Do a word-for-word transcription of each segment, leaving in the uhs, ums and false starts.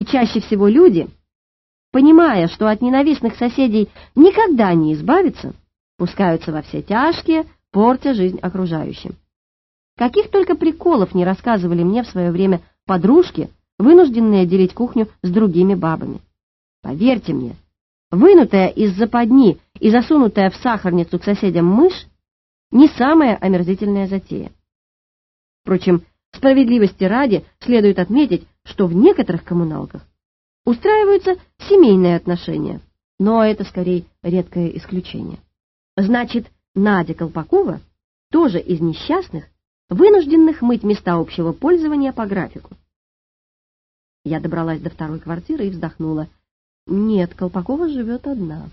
чаще всего люди, понимая, что от ненавистных соседей никогда не избавиться, пускаются во все тяжкие, портя жизнь окружающим. Каких только приколов не рассказывали мне в свое время подружки, вынужденные делить кухню с другими бабами. Поверьте мне, вынутая из западни и засунутая в сахарницу к соседям мышь не самая омерзительная затея. Впрочем, справедливости ради следует отметить, что в некоторых коммуналках устраиваются семейные отношения, но это скорее редкое исключение. Значит, Надя Колпакова тоже из несчастных, вынужденных мыть места общего пользования по графику. Я добралась до второй квартиры и вздохнула. Нет, Колпакова живет одна.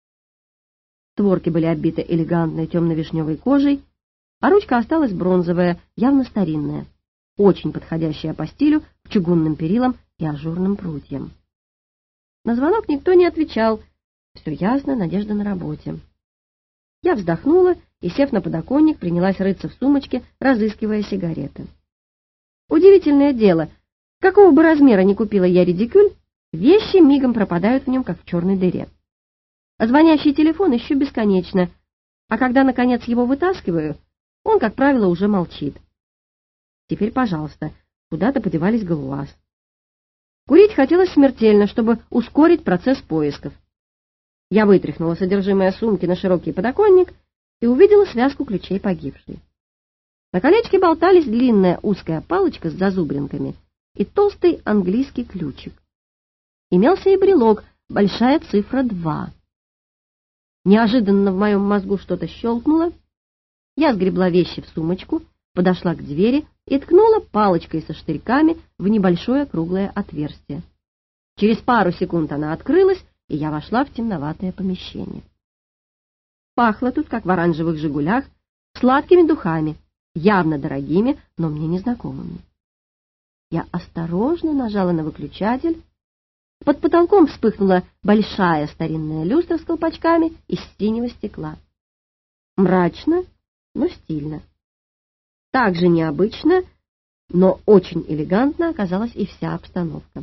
Створки были оббиты элегантной темно-вишневой кожей, а ручка осталась бронзовая, явно старинная, очень подходящая по стилю к чугунным перилам и ажурным прутьям. На звонок никто не отвечал. Все ясно, Надежда на работе. Я вздохнула и, сев на подоконник, принялась рыться в сумочке, разыскивая сигареты. Удивительное дело, какого бы размера ни купила я редикюль, вещи мигом пропадают в нем, как в черной дыре. Звонящий телефон ищу бесконечно, а когда, наконец, его вытаскиваю, он, как правило, уже молчит. Теперь, пожалуйста, куда-то подевались галуаз. Курить хотелось смертельно, чтобы ускорить процесс поисков. Я вытряхнула содержимое сумки на широкий подоконник и увидела связку ключей погибшей. На колечке болтались длинная узкая палочка с зазубринками и толстый английский ключик. Имелся и брелок, большая цифра два. Неожиданно в моем мозгу что-то щелкнуло. Я сгребла вещи в сумочку, подошла к двери и ткнула палочкой со штырьками в небольшое круглое отверстие. Через пару секунд она открылась, и я вошла в темноватое помещение. Пахло тут, как в оранжевых «Жигулях», сладкими духами, явно дорогими, но мне незнакомыми. Я осторожно нажала на выключатель. Под потолком вспыхнула большая старинная люстра с колпачками из синего стекла. Мрачно, но стильно. Так же необычно, но очень элегантно оказалась и вся обстановка.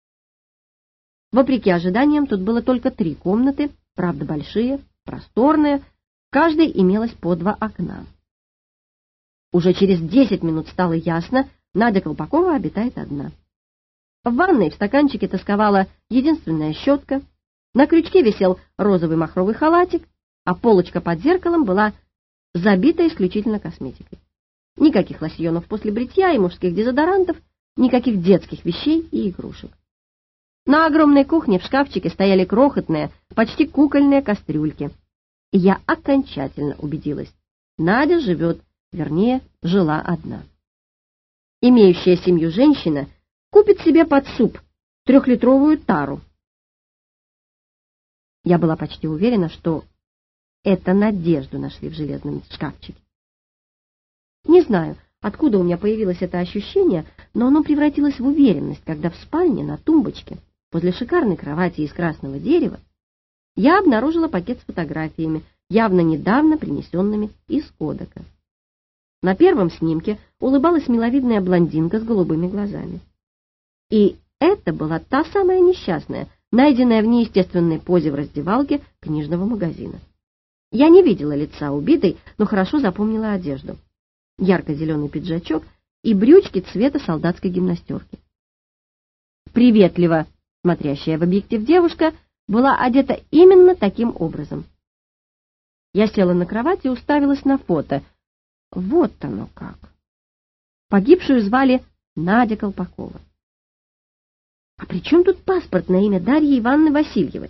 Вопреки ожиданиям, тут было только три комнаты, правда большие, просторные, в каждой имелось по два окна. Уже через десять минут стало ясно, Надя Колпакова обитает одна. В ванной в стаканчике тосковала единственная щетка, на крючке висел розовый махровый халатик, а полочка под зеркалом была забита исключительно косметикой. Никаких лосьонов после бритья и мужских дезодорантов, никаких детских вещей и игрушек. На огромной кухне в шкафчике стояли крохотные, почти кукольные кастрюльки. И я окончательно убедилась, Надя живет, вернее, жила одна. Имеющая семью женщина купит себе под суп трехлитровую тару. Я была почти уверена, что это Надежду нашли в железном шкафчике. Не знаю, откуда у меня появилось это ощущение, но оно превратилось в уверенность, когда в спальне на тумбочке, возле шикарной кровати из красного дерева, я обнаружила пакет с фотографиями, явно недавно принесенными из кодека. На первом снимке улыбалась миловидная блондинка с голубыми глазами. И это была та самая несчастная, найденная в неестественной позе в раздевалке книжного магазина. Я не видела лица убитой, но хорошо запомнила одежду. Ярко-зеленый пиджачок и брючки цвета солдатской гимнастерки. Приветливо смотрящая в объектив девушка была одета именно таким образом. Я села на кровать и уставилась на фото. Вот оно как. Погибшую звали Надя Колпакова. А при чем тут паспорт на имя Дарьи Ивановны Васильевой?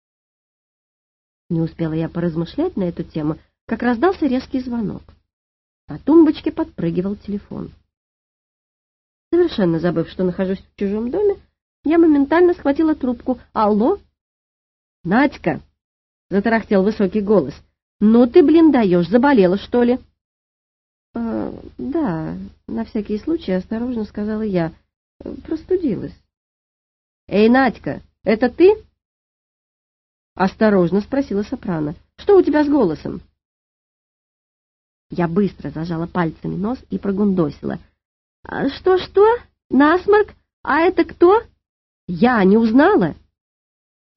Не успела я поразмышлять на эту тему, как раздался резкий звонок. На тумбочке подпрыгивал телефон. Совершенно забыв, что нахожусь в чужом доме, я моментально схватила трубку. «Алло?» «Надька!» — затарахтел высокий голос. «Ну ты, блин, даешь, заболела, что ли?» «Э, «Да, на всякий случай осторожно сказала я. Простудилась». «Эй, Надька, это ты?» «Осторожно», — спросила сопрано. «Что у тебя с голосом?» Я быстро зажала пальцами нос и прогундосила. «Что-что? Насморк? А это кто?» Я не узнала?